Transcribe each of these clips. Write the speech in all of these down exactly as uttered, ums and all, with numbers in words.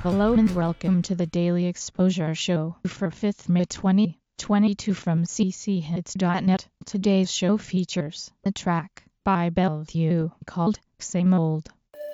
Hello and welcome to the Daily Exposure Show for fifth May twenty twenty-two from c c hits dot net. Today's show features a track by Bellevue called Same Old.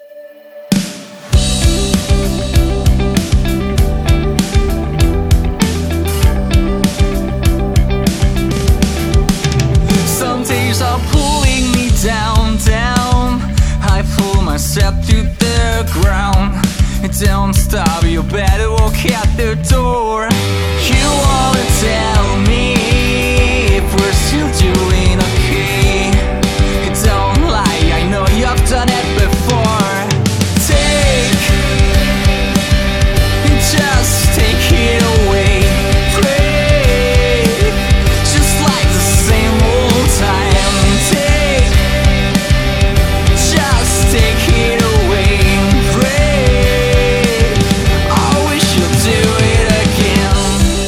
Some days are pulling me down, down. I pull myself to the ground. Don't stop, you better walk out the door. You wanna tell me if we're still doing okay. Don't lie, I know you've done it before. Take, just take it away. Pray, just like the same old time. Take, just take it away. Pray, I wish you'd do it again.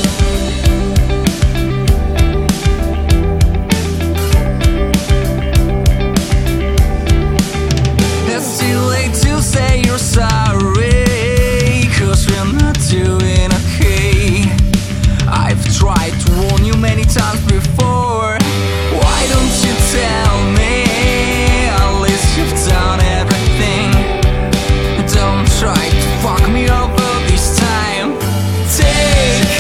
It's too late to say you're sorry, 'cause we're not doing okay. I've tried to warn you many times before. Why don't you tell me? At least you've done everything. Don't try to fuck me over this time. Take,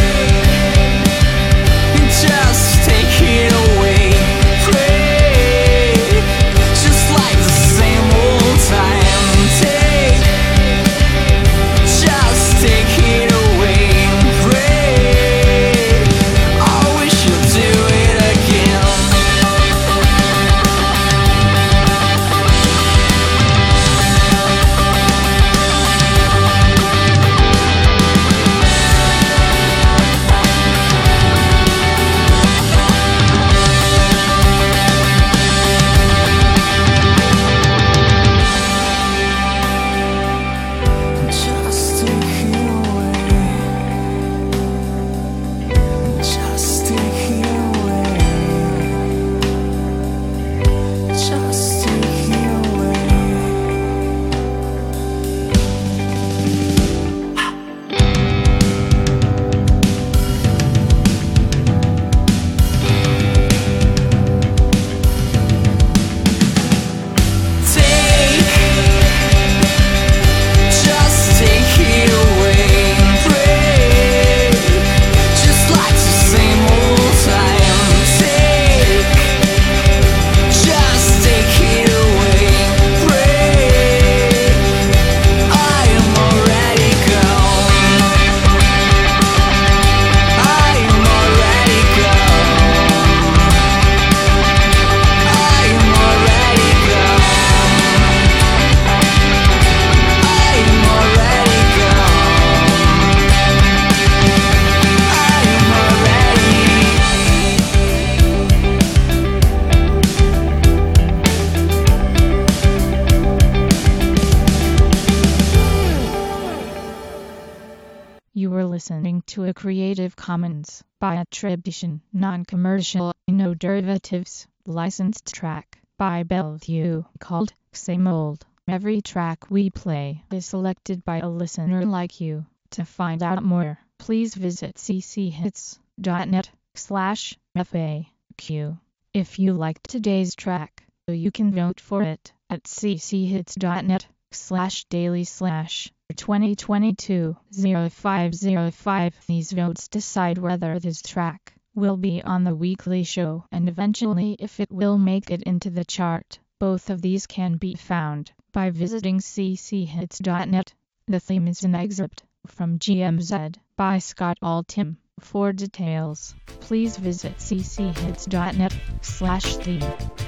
just take it away. Pray, just like the same old time. Take, just take it away. Pray, I wish you'd do it again. Just take it away. Just take it away. Just take it away. Take, just take it away. Pray, just like the same old time. Take, just take it away. Pray, I am already gone. I am already gone. I am already gone. I am already gone. I am already. You were listening to a Creative Commons by attribution, non-commercial, no derivatives, licensed track by Bellevue called Same Old. Every track we play is selected by a listener like you. To find out more, please visit c c hits dot net slash F A Q. If you liked today's track, you can vote for it at c c hits dot net slash daily slash twenty twenty-two oh five oh five. These votes decide whether this track will be on the weekly show and eventually if it will make it into the chart. Both of these can be found by visiting c c hits dot net. The theme is an excerpt from G M Z by Scott Altham. For details, please visit c c hits dot net slash theme.